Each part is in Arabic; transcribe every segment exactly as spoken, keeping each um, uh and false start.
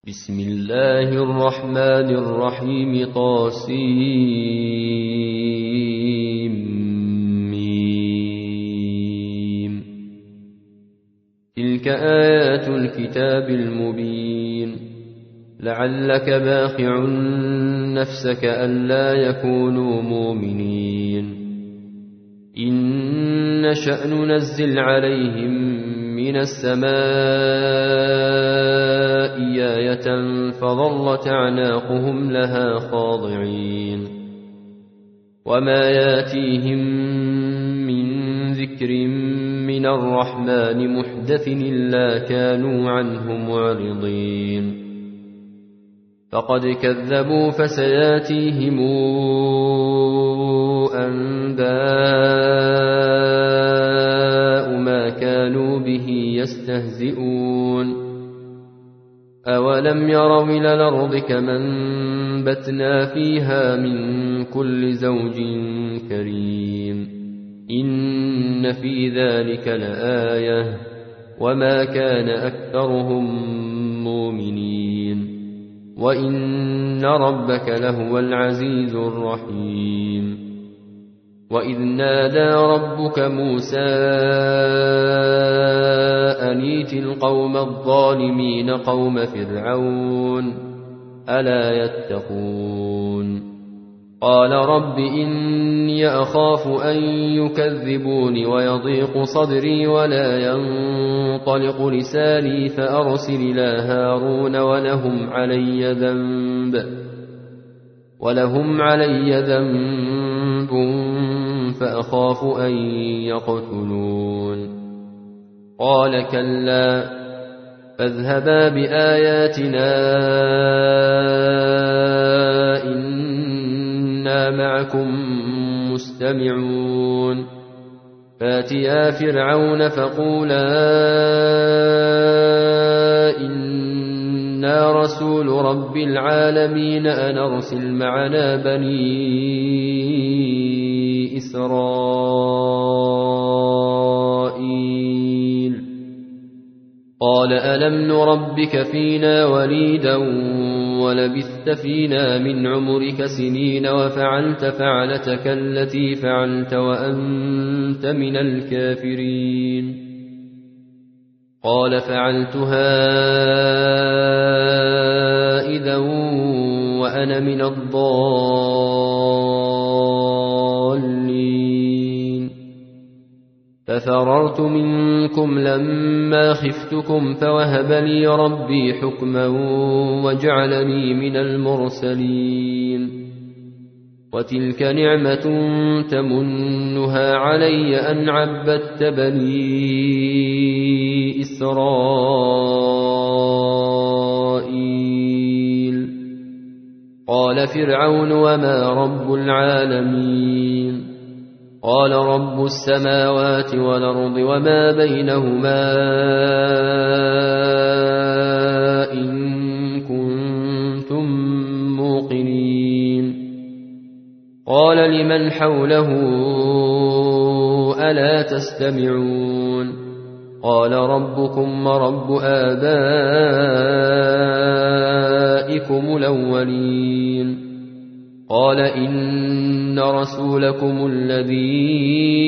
بسم الله الرحمن الرحيم طاسيم ميم. تلك آيات الكتاب المبين. لعلك باخع نفسك ألا يكونوا مؤمنين. إن نشأ ننزل عليهم من السماء آية فظلت أعناقهم لها خاضعين. وما ياتيهم من ذكر من الرحمن محدث إلا كانوا عنه معرضين. فقد كذبوا فسياتيهم أنباء ما كانوا به يستهزئون. أولم يروا إلى الأرض كما أنبتنا فيها من كل زوج كريم. إن في ذلك لآية وما كان أكثرهم مؤمنين. وإن ربك لهو العزيز الرحيم. وإذ نادى ربك موسى أن ائت القوم الظالمين قوم فرعون ألا يتقون. قال رب إني أخاف أن يكذبون ويضيق صدري ولا ينطلق لساني فأرسل إلى هارون ولهم علي ذنب ولهم علي ذنب فأخاف أن يقتلون. قال كلا فاذهبا بآياتنا إنا معكم مستمعون. فاتيا فرعون فقولا إنا رسول رب العالمين أن أرسل معنا بني إسرائيل. قال ألم نربك فينا وليدا ولبثت فينا من عمرك سنين وفعلت فعلتك التي فعلت وأنت من الكافرين. قال فعلتها إذا وأنا من الضالين. ففررت منكم لما خفتكم فوهب لي ربي حكما وجعلني من المرسلين. وتلك نعمة تمنها علي أن عبدت بني إسرائيل. قال فرعون وما رب العالمين. قال رب السماوات والأرض وما بينهما إن كنتم موقنين. قال لمن حوله ألا تستمعون. قال ربكم ورب آبائكم الأولين. قال إن رسولكم الذي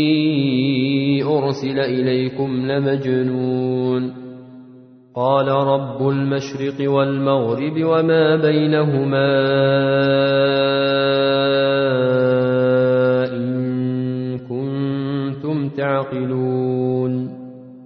أرسل إليكم لمجنون. قال رب المشرق والمغرب وما بينهما إن كنتم تعقلون.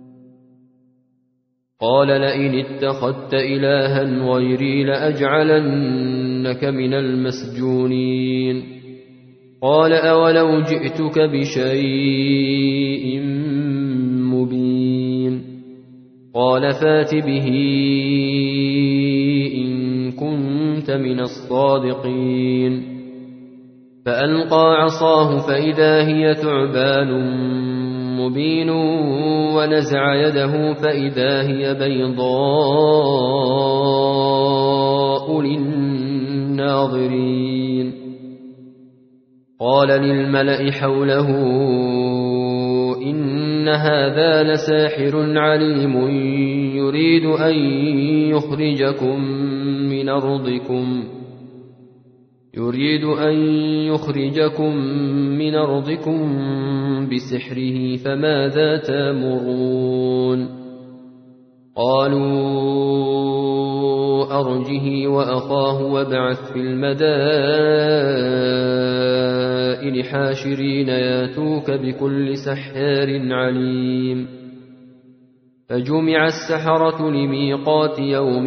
قال لئن اتخذت إلها غيري لأجعلنك من المسجونين. قال أولو جئتك بشيء مبين. قال فات به إن كنت من الصادقين. فألقى عصاه فإذا هي ثعبان مبين ونزع يده فإذا هي بيضاء للناظرين. قال للملأ حوله إن هذا لساحر عليم يريد أن يخرجكم من أرضكم يريد أن يخرجكم من أرضكم بسحره فماذا تأمرون قالوا أرجه وأخاه وابعث في المدائن حاشرين ياتوك بكل سحار عليم فجمع السحرة لميقات يوم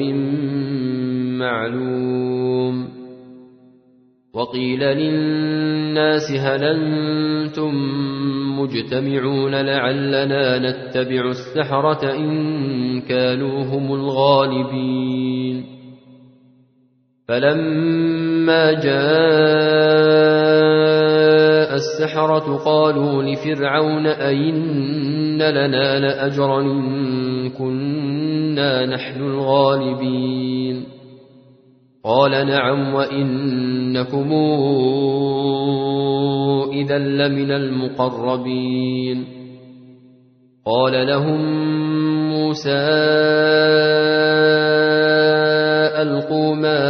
معلوم وقيل للناس هل أنتم مجتمعون لعلنا نتبع السحرة إن كانوا هم الغالبين فلما جاء السحرة قالوا لفرعون أئن لنا لأجرا إن كنا نحن الغالبين قال نعم وإنكم إذا لمن المقربين قال لهم موسى ألقوا ما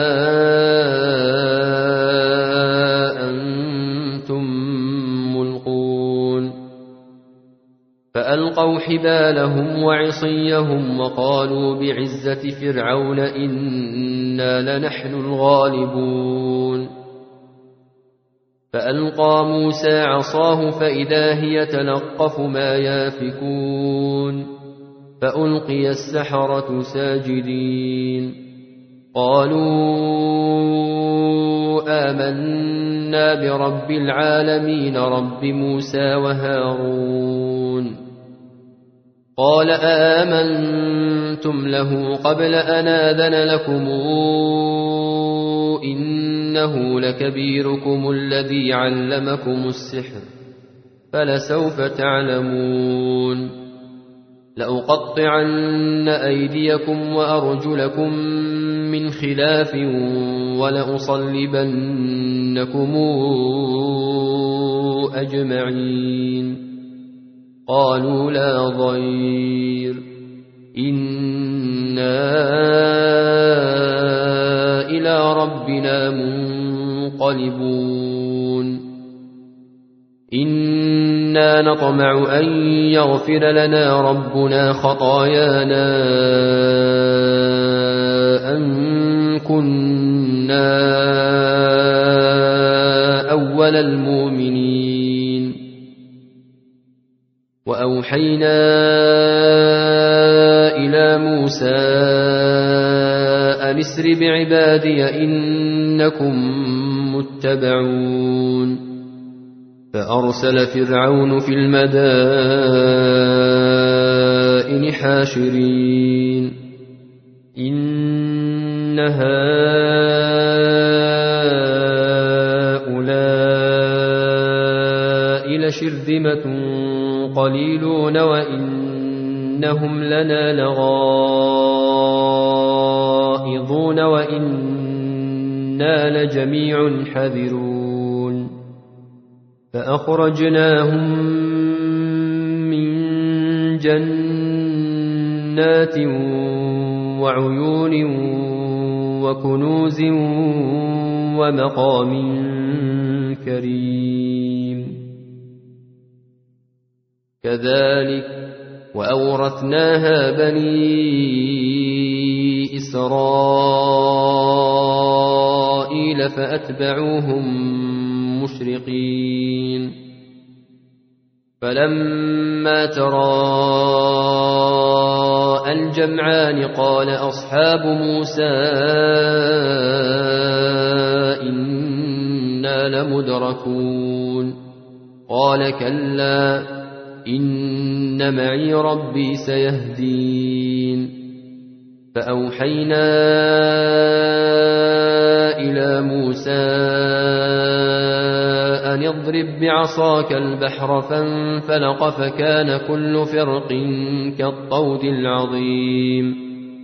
أنتم ملقون فألقوا حبالهم وعصيهم وقالوا بعزة فرعون إنا لنحن الغالبون فألقى موسى عصاه فإذا هي تلقف ما يافكون فألقي السحرة ساجدين قالوا آمنا برب العالمين رب موسى وهارون قال آمنتم له قبل أن آذن لكم إنه لكبيركم الذي علمكم السحر فلسوف تعلمون لأقطعن أيديكم وأرجلكم من خلاف ولأصلبنكم أجمعين قالوا لا ضير إنا إلى ربنا منقلبون إنا نطمع أن يغفر لنا ربنا خطايانا أن كنا أول المؤمنين وأوحينا إلى موسى أن اسر بعبادي إنكم متبعون فأرسل فرعون في المدائن حاشرين إن هؤلاء لشرذمة قليلون وإنهم لنا لغائظون وإنا لجميع حذرون فأخرجناهم من جنات وعيون وكنوز ومقام كريم كذلك وأورثناها بني إسرائيل فأتبعوهم مشرقين فلما تراءى الجمعان قال أصحاب موسى إنا لمدركون قال كلا إن معي ربي سيهدين فأوحينا إلى موسى أن اضرب بعصاك البحر فانفلق فكان كل فرق كالطود العظيم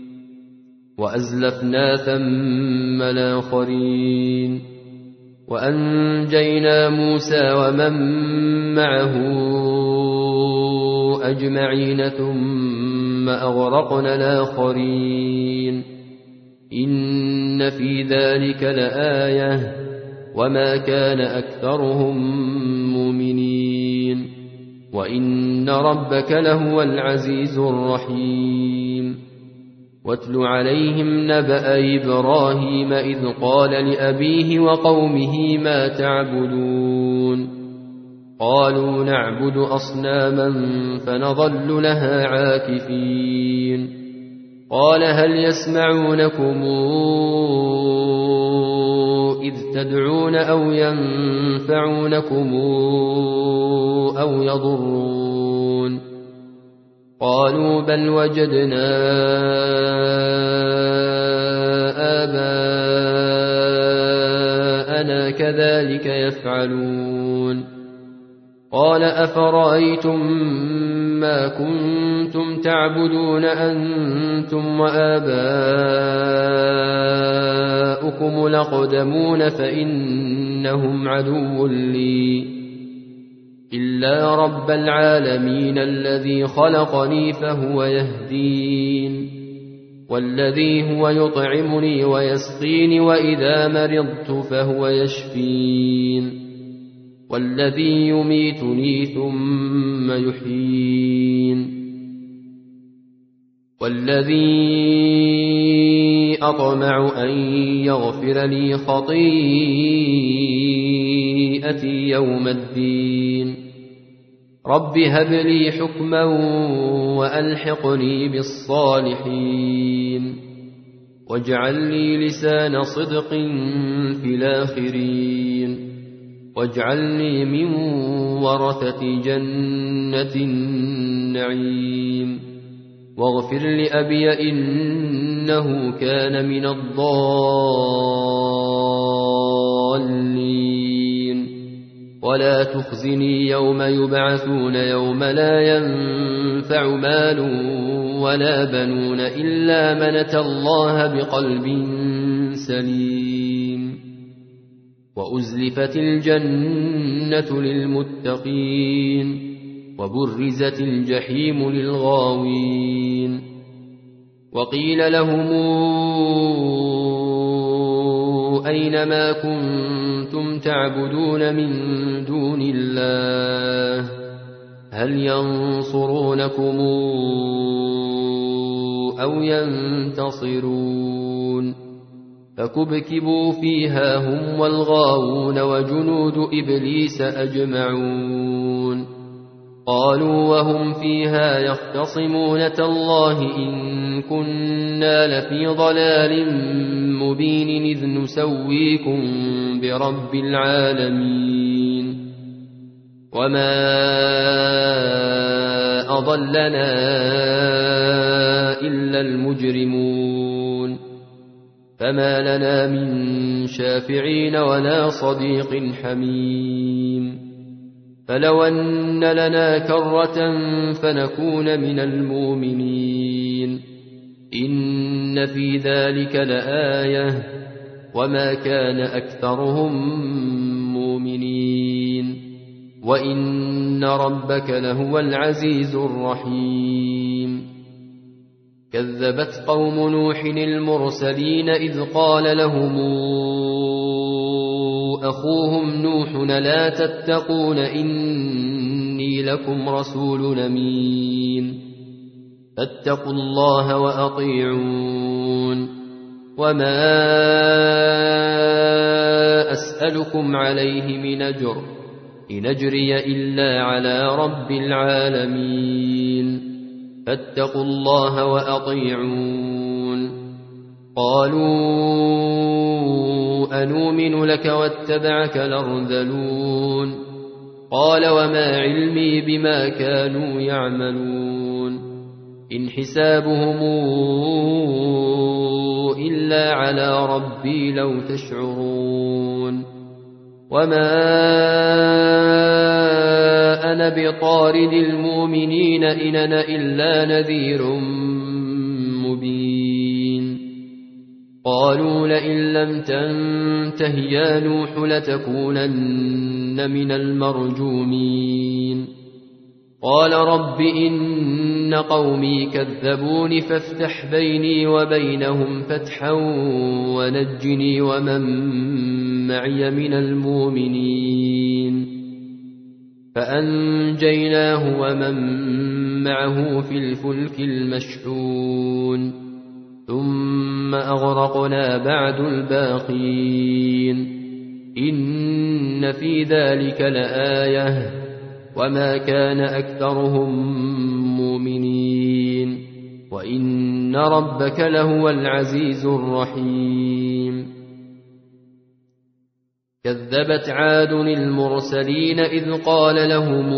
وأزلفنا ثم الآخرين وأنجينا موسى ومن معه أجمعين ثم ثم أغرقنا الآخرين إن في ذلك لآية وما كان أكثرهم مؤمنين وإن ربك لهو العزيز الرحيم واتل عليهم نبأ إبراهيم إذ قال لأبيه وقومه ما تعبدون قالوا نعبد أصناما فنظل لها عاكفين قال هل يسمعونكم إذ تدعون أو ينفعونكم أو يضرون قالوا بل وجدنا آباءنا كذلك يفعلون قال أفرأيتم ما كنتم تعبدون أنتم وآباؤكم الأقدمون فإنهم عدو لي إلا رب العالمين الذي خلقني فهو يهدين والذي هو يطعمني ويسقين وإذا مرضت فهو يشفين والذي يميتني ثم يحيين والذي أطمع أن يغفر لي خطيئتي يوم الدين رب هب لي حكما وألحقني بالصالحين واجعل لي لسان صدق في الآخرين واجعلني من ورثة جنة النعيم واغفر لأبي إنه كان من الضالين ولا تخزني يوم يبعثون يوم لا ينفع مال ولا بنون إلا من أتى الله بقلب سليم وأزلفت الجنة للمتقين وبرزت الجحيم للغاوين وقيل لهم أين ما كنتم تعبدون من دون الله هل ينصرونكم أو ينتصرون فكبكبوا فيها هم والغاوون وجنود إبليس أجمعون قالوا وهم فيها يختصمون تالله إن كنا لفي ضلال مبين إذ نسويكم برب العالمين وما أضلنا إلا المجرمون فما لنا من شافعين ولا صديق حميم فلو أن لنا كرة فنكون من المؤمنين إن في ذلك لآية وما كان أكثرهم مؤمنين وإن ربك لهو العزيز الرحيم كذبت قوم نوح المرسلين إذ قال لهم أخوهم نوح لا تتقون إني لكم رسول أمين فاتقوا الله وأطيعون وما أسألكم عليه من أجر إن أجري إلا على رب العالمين فاتقوا الله وأطيعون قالوا أنؤمن لك واتبعك الأرذلون قال وما علمي بما كانوا يعملون إن حسابهم إلا على ربي لو تشعرون وما أنا بطارد المؤمنين إن أنا إلا نذير مبين قالوا لئن لم تنته يا نوح لتكونن من المرجومين قال رب إن إن قومي كذبون فافتح بيني وبينهم فتحا ونجني ومن معي من المؤمنين فأنجيناه ومن معه في الفلك المشحون ثم أغرقنا بعد الباقين إن في ذلك لآية وما كان أكثرهم مؤمنين وإن ربك لهو العزيز الرحيم كذبت عاد المرسلين إذ قال لهم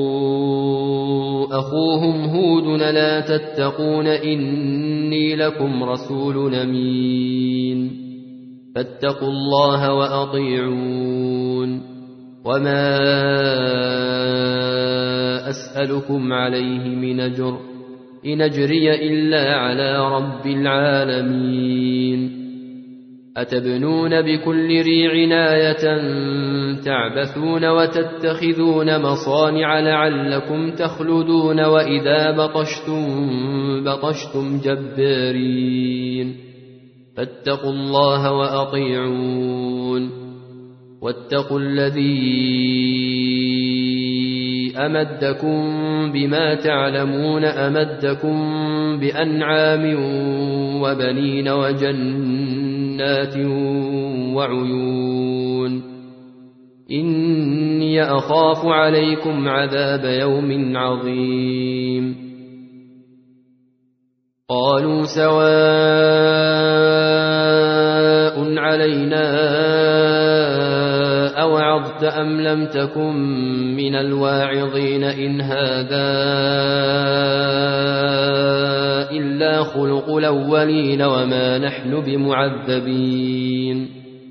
أخوهم هود لا تتقون إني لكم رسول أمين فاتقوا الله وأطيعون وما أسألكم عليه من أجر إن أجري إلا على رب العالمين أتبنون بكل ريع آية تعبثون وتتخذون مصانع لعلكم تخلدون وإذا بطشتم بطشتم جبارين فاتقوا الله وأطيعون واتقوا الذي أمدكم بما تعلمون أمدكم بأنعام وبنين وجنات وعيون إني أخاف عليكم عذاب يوم عظيم قالوا سواء علينا أوعظت أم لم تكن من الواعظين إن هذا إلا خلق الأولين وما نحن بمعذبين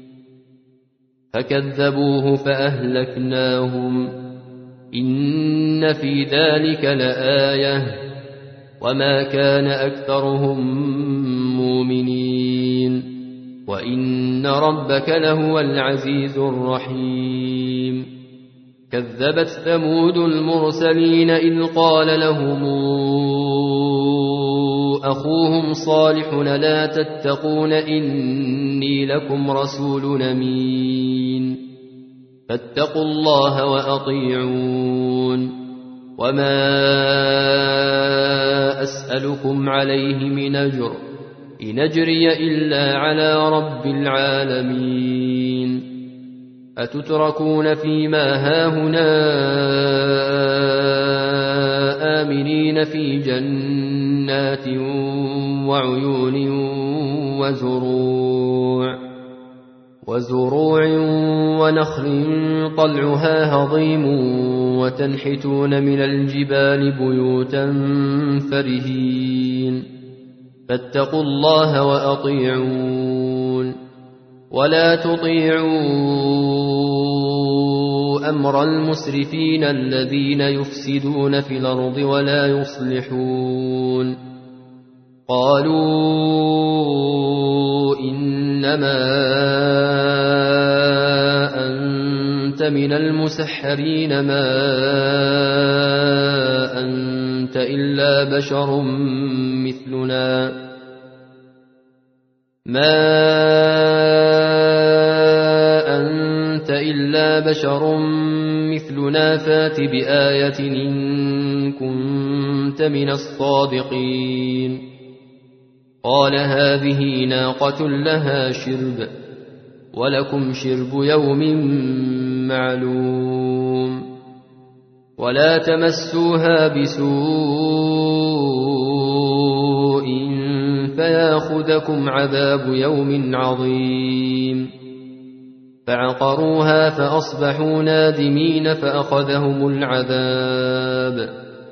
فكذبوه فأهلكناهم إن في ذلك لآية وما كان أكثرهم مؤمنين وإن ربك لهو العزيز الرحيم كذبت ثمود المرسلين إذ قال لهم أخوهم صالح لا تتقون إني لكم رسول أمين فاتقوا الله وأطيعون وما أسألكم عليه من أجر إن أجري إلا على رب العالمين أتتركون فيما هاهنا آمنين في جنات وعيون وزروع وزروع ونخل طلعها هضيم وتنحتون من الجبال بيوتا فرهين فاتقوا الله وأطيعون ولا تطيعوا أمر المسرفين الذين يفسدون في الأرض ولا يصلحون قالوا إنما أنت من المسحرين ما أنت إلا بشر مثلنا ما أنت إلا بشر مثلنا فات بآية إن كنت من الصادقين قال هذه ناقة لها شرب ولكم شرب يوم معلوم ولا تمسوها بسوء فياخذكم عذاب يوم عظيم فعقروها فأصبحوا نادمين فأخذهم العذاب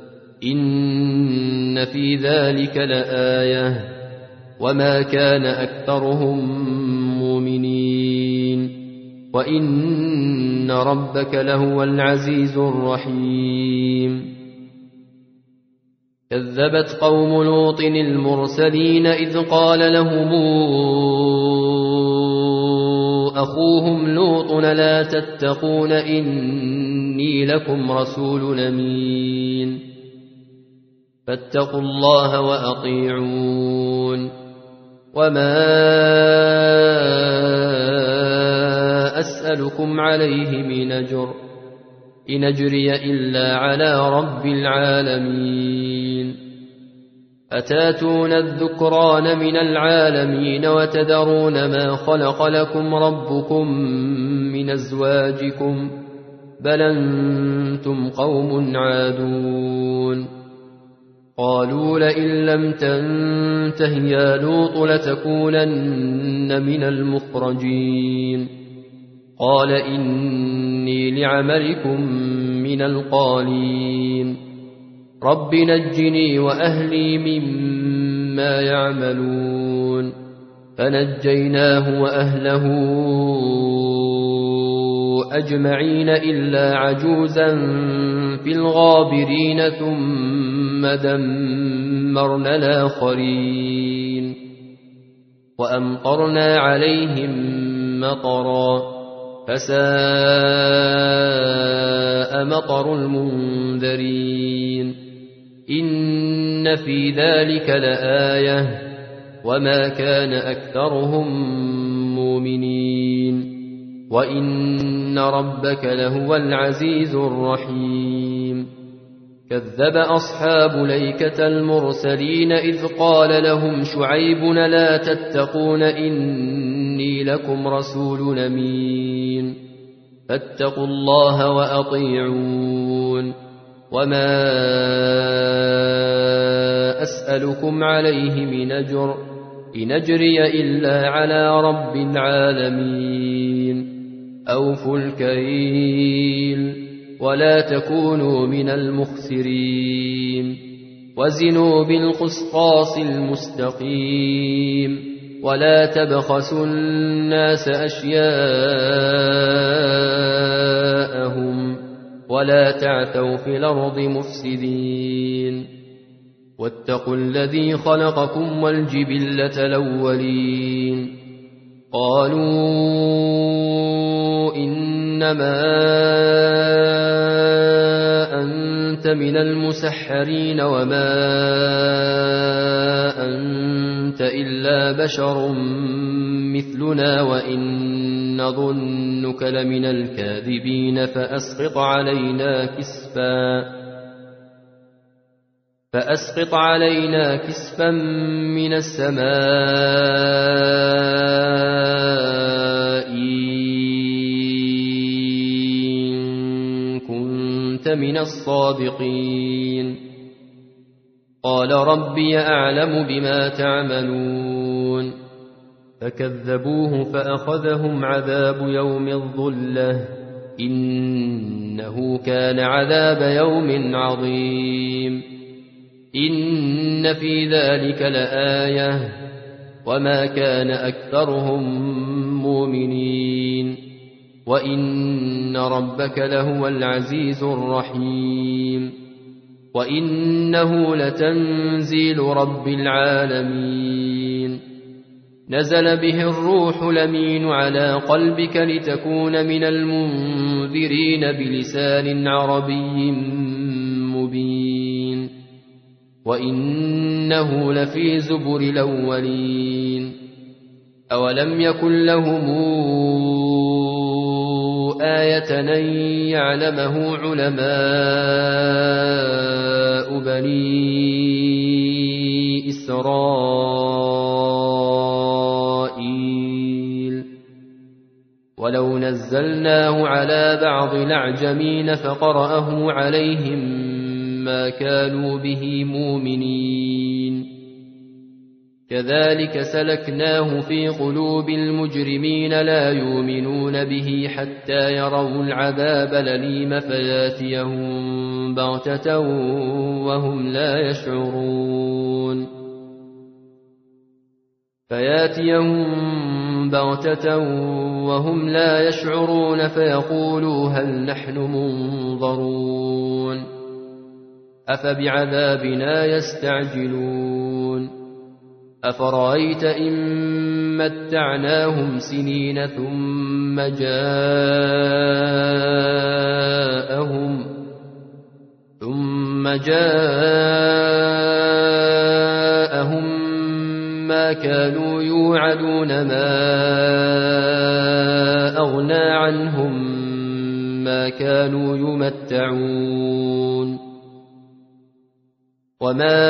إن في ذلك لآية وما كان أكثرهم مؤمنين وإن ربك لهو العزيز الرحيم كذبت قوم لوط المرسلين إذ قال لهم أخوهم لوط لا تتقون إني لكم رسول أمين فاتقوا الله وأطيعون وما أسألكم عليه من أجر إن أجري إلا على رب العالمين أتاتون الذكران من العالمين وتذرون ما خلق لكم ربكم من أزواجكم بل أنتم قوم عادون قالوا لئن لم تنته يا لوط لتكونن من المخرجين قال إني لعملكم من القالين رب نجني وأهلي مما يعملون فنجيناه وأهله أجمعين إلا عجوزا في الغابرين ثم دمرنا الآخرين وأمطرنا عليهم مطرا فساء مطر المنذرين إن في ذلك لآية وما كان أكثرهم مؤمنين وإن ربك لهو العزيز الرحيم كذب أصحاب ليكة المرسلين إذ قال لهم شعيب لا تتقون إني لكم رسول أمين فاتقوا الله وأطيعون وما أسألكم عليه من أجر إن أجري إلا على رب العالمين أوفوا الكيل ولا تكونوا من المخسرين وزنوا بالقسطاس المستقيم ولا تبخسوا الناس أشياءهم ولا تعثوا في الأرض مفسدين واتقوا الذي خلقكم والجبلة الأولين قالوا إنما أنت من المسحرين وما أنت إلا بشر مثلنا وإن نظنك لمن الكاذبين فأسقط علينا كسفا فأسقط علينا كسفا من السماء إن كنت من الصادقين قال ربي أعلم بما تعملون فكذبوه فأخذهم عذاب يوم الظلة إنه كان عذاب يوم عظيم إن في ذلك لآية وما كان أكثرهم مؤمنين وإن ربك لهو العزيز الرحيم وإنه لتنزيل رب العالمين نزل به الروح الأمين على قلبك لتكون من المنذرين بلسان عربي مبين وإنه لفي زبر الأولين أولم يكن لهم آية أن يعلمه علماء بني إسرائيل ولو نزلناه على بعض الأعجمين فقرأه عليهم ما كانوا به مؤمنين كذلك سلكناه في قلوب المجرمين لا يؤمنون به حتى يروا العذاب الأليم فياتيهم بغتة وهم لا يشعرون فياتيهم بغتة وهم لا يشعرون فيقولوا هل نحن منظرون أفبعذابنا يستعجلون أفرأيت إن متعناهم سنين ثم جاءهم ثم جاءهم ما كانوا يوعدون ما أغنى عنهم ما كانوا يمتعون وما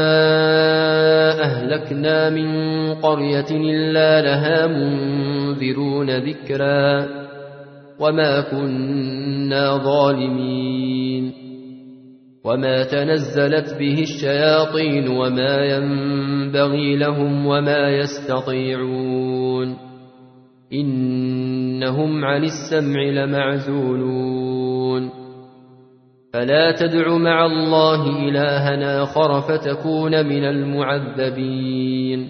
أهلكنا من قرية إلا لها منذرون ذكرا وما كنا ظالمين وما تنزلت به الشياطين وما ينبغي لهم وما يستطيعون إنهم عن السمع لمعزولون فلا تدع مع الله إلها آخر فتكون من المعذبين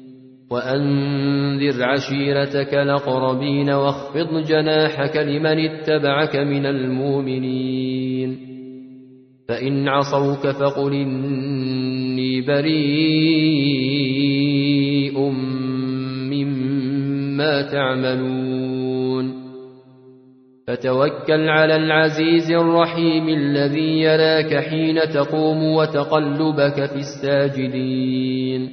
وأنذر عشيرتك الأقربين واخفض جناحك لمن اتبعك من المؤمنين فإن عصوك فقل إني بريء مما تعملون فتوكل على العزيز الرحيم الذي يراك حين تقوم وتقلبك في الساجدين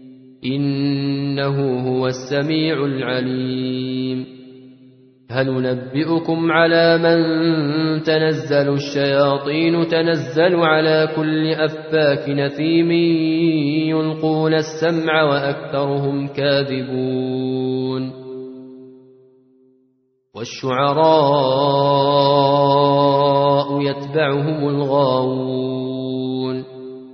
إنه هو السميع العليم هل ننبئكم على من تنزل الشياطين تنزل على كل أفاك نثيم يلقون السمع وأكثرهم كاذبون والشعراء يتبعهم الغاوون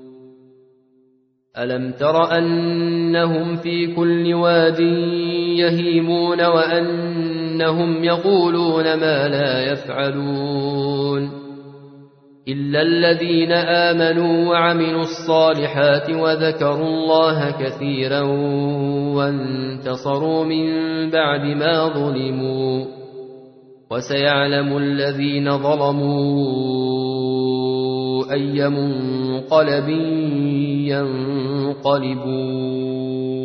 ألم تر أنهم في كل واد يهيمون وأنهم يقولون ما لا يفعلون إلا الذين آمنوا وعملوا الصالحات وذكروا الله كثيرا وانتصروا من بعد ما ظلموا وسيعلم الذين ظلموا أي منقلب ينقلبون